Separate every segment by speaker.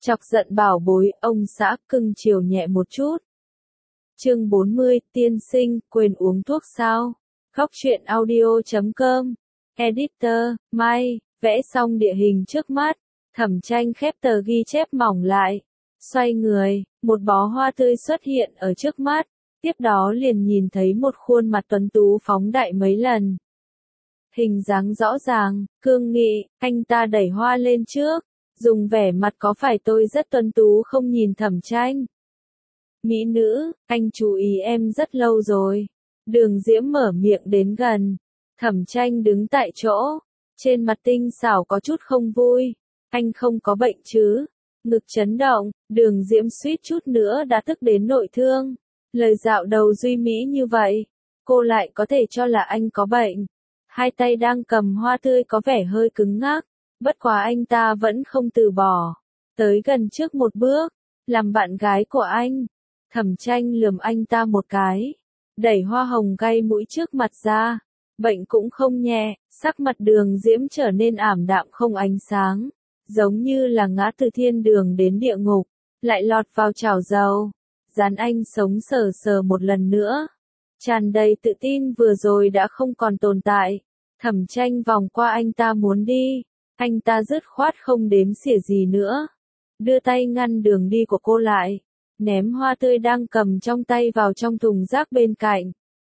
Speaker 1: Chọc giận bảo bối, ông xã cưng chiều nhẹ một chút. Chương 40, tiên sinh, quên uống thuốc sao? Góc truyện audio.com. Editor, Mai, vẽ xong địa hình trước mắt. Thẩm Tranh khép tờ ghi chép mỏng lại. Xoay người, một bó hoa tươi xuất hiện ở trước mắt. Tiếp đó liền nhìn thấy một khuôn mặt tuấn tú phóng đại mấy lần. Hình dáng rõ ràng, cương nghị, anh ta đẩy hoa lên trước. Dùng vẻ mặt có phải tôi rất tuấn tú không nhìn Thẩm Tranh. Mỹ nữ, anh chú ý em rất lâu rồi. Đường Diễm mở miệng đến gần. Thẩm Tranh đứng tại chỗ. Trên mặt tinh xảo có chút không vui. Anh không có bệnh chứ? Ngực chấn động, Đường Diễm suýt chút nữa đã tức đến nội thương. Lời dạo đầu duy mỹ như vậy, cô lại có thể cho là anh có bệnh. Hai tay đang cầm hoa tươi có vẻ hơi cứng ngắc. Bất quá anh ta vẫn không từ bỏ. Tới gần trước một bước, làm bạn gái của anh. Thẩm Tranh lườm anh ta một cái. Đẩy hoa hồng gay mũi trước mặt ra. Bệnh cũng không nhẹ, sắc mặt Đường Diễm trở nên ảm đạm không ánh sáng. Giống như là ngã từ thiên đường đến địa ngục. Lại lọt vào chảo dầu. Dán anh sống sờ sờ một lần nữa. Tràn đầy tự tin vừa rồi đã không còn tồn tại. Thẩm Tranh vòng qua anh ta muốn đi. Anh ta dứt khoát không đếm xỉa gì nữa. Đưa tay ngăn đường đi của cô lại. Ném hoa tươi đang cầm trong tay vào trong thùng rác bên cạnh.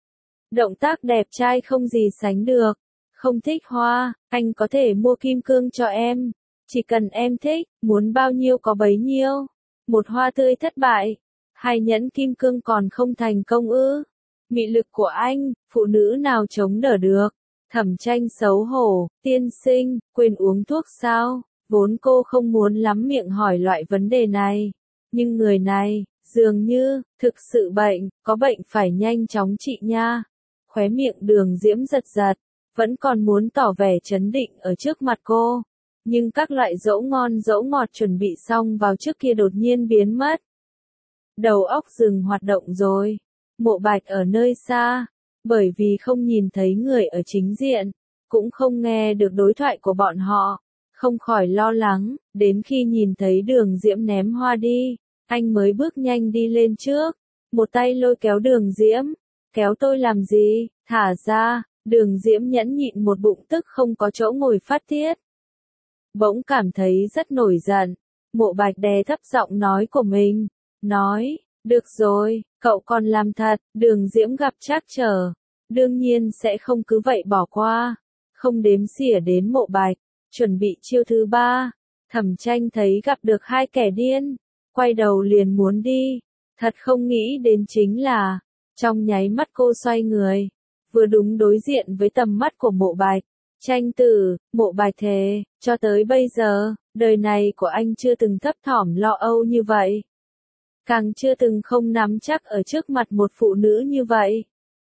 Speaker 1: Động tác đẹp trai không gì sánh được. Không thích hoa, anh có thể mua kim cương cho em. Chỉ cần em thích, muốn bao nhiêu có bấy nhiêu. Một hoa tươi thất bại. Hai nhẫn kim cương còn không thành công ư. Mị lực của anh, phụ nữ nào chống đỡ được. Thẩm Tranh xấu hổ, tiên sinh, quên uống thuốc sao? Vốn cô không muốn lắm miệng hỏi loại vấn đề này. Nhưng người này, dường như, thực sự bệnh, có bệnh phải nhanh chóng trị nha. Khóe miệng Đường Diễm giật giật, vẫn còn muốn tỏ vẻ trấn định ở trước mặt cô. Nhưng các loại dỗ ngon dỗ ngọt chuẩn bị xong vào trước kia đột nhiên biến mất. Đầu óc dừng hoạt động rồi. Mộ Bạch ở nơi xa. Bởi vì không nhìn thấy người ở chính diện, cũng không nghe được đối thoại của bọn họ, không khỏi lo lắng, đến khi nhìn thấy Đường Diễm ném hoa đi, anh mới bước nhanh đi lên trước, một tay lôi kéo Đường Diễm, kéo tôi làm gì, thả ra, Đường Diễm nhẫn nhịn một bụng tức không có chỗ ngồi phát tiết. Bỗng cảm thấy rất nổi giận, Mộ Bạch đè thấp giọng nói của mình, nói, được rồi, cậu còn làm thật, Đường Diễm gặp trắc trở. Đương nhiên sẽ không cứ vậy bỏ qua. Không đếm xỉa đến Mộ Bạch. Chuẩn bị chiêu thứ ba. Thẩm Tranh thấy gặp được hai kẻ điên. Quay đầu liền muốn đi. Thật không nghĩ đến chính là. Trong nháy mắt cô xoay người. Vừa đúng đối diện với tầm mắt của Mộ Bạch. Tranh tử, Mộ Bạch thề, cho tới bây giờ, đời này của anh chưa từng thấp thỏm lo âu như vậy. Càng chưa từng không nắm chắc ở trước mặt một phụ nữ như vậy.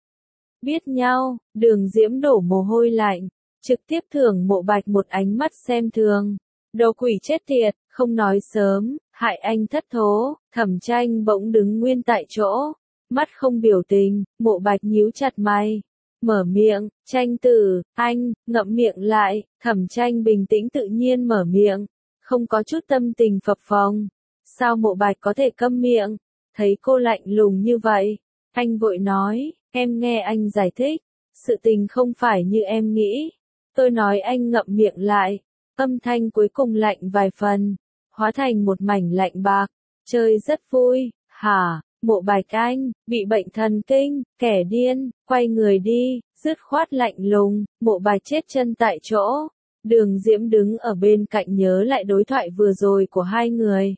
Speaker 1: Biết nhau, Đường Diễm đổ mồ hôi lạnh, trực tiếp thưởng Mộ Bạch một ánh mắt xem thường. Đồ quỷ chết tiệt, không nói sớm, hại anh thất thố. Thẩm Tranh bỗng đứng nguyên tại chỗ, mắt không biểu tình. Mộ Bạch nhíu chặt mày, mở miệng, Tranh tử, anh, ngậm miệng lại. Thẩm Tranh bình tĩnh tự nhiên mở miệng, không có chút tâm tình phập phồng. Sao Mộ Bạch có thể câm miệng? Thấy cô lạnh lùng như vậy, anh vội nói, em nghe anh giải thích, sự tình không phải như em nghĩ. Tôi nói anh ngậm miệng lại, âm thanh cuối cùng lạnh vài phần, hóa thành một mảnh lạnh bạc, chơi rất vui, hả, Mộ Bạch anh, bị bệnh thần kinh, kẻ điên, quay người đi, dứt khoát lạnh lùng, Mộ Bạch chết chân tại chỗ. Đường Diễm đứng ở bên cạnh nhớ lại đối thoại vừa rồi của hai người.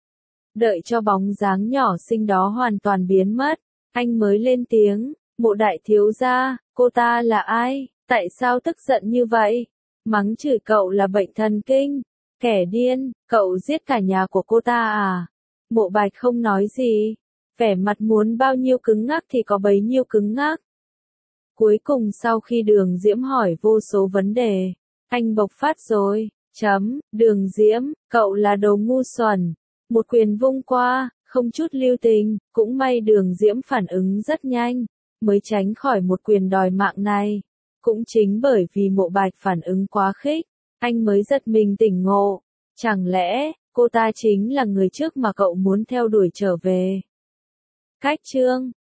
Speaker 1: Đợi cho bóng dáng nhỏ xinh đó hoàn toàn biến mất, anh mới lên tiếng, Mộ đại thiếu gia, cô ta là ai, tại sao tức giận như vậy, mắng chửi cậu là bệnh thần kinh, kẻ điên, cậu giết cả nhà của cô ta à? Mộ Bạch không nói gì, vẻ mặt muốn bao nhiêu cứng ngắc thì có bấy nhiêu cứng ngắc. Cuối cùng sau khi Đường Diễm hỏi vô số vấn đề, anh bộc phát rồi, Đường Diễm, cậu là đồ ngu xuẩn. Một quyền vung qua, không chút lưu tình, cũng may Đường Diễm phản ứng rất nhanh, mới tránh khỏi một quyền đòi mạng này. Cũng chính bởi vì Mộ Bạch phản ứng quá khích, anh mới giật mình tỉnh ngộ. Chẳng lẽ, Cô ta chính là người trước mà cậu muốn theo đuổi trở về. Cách chương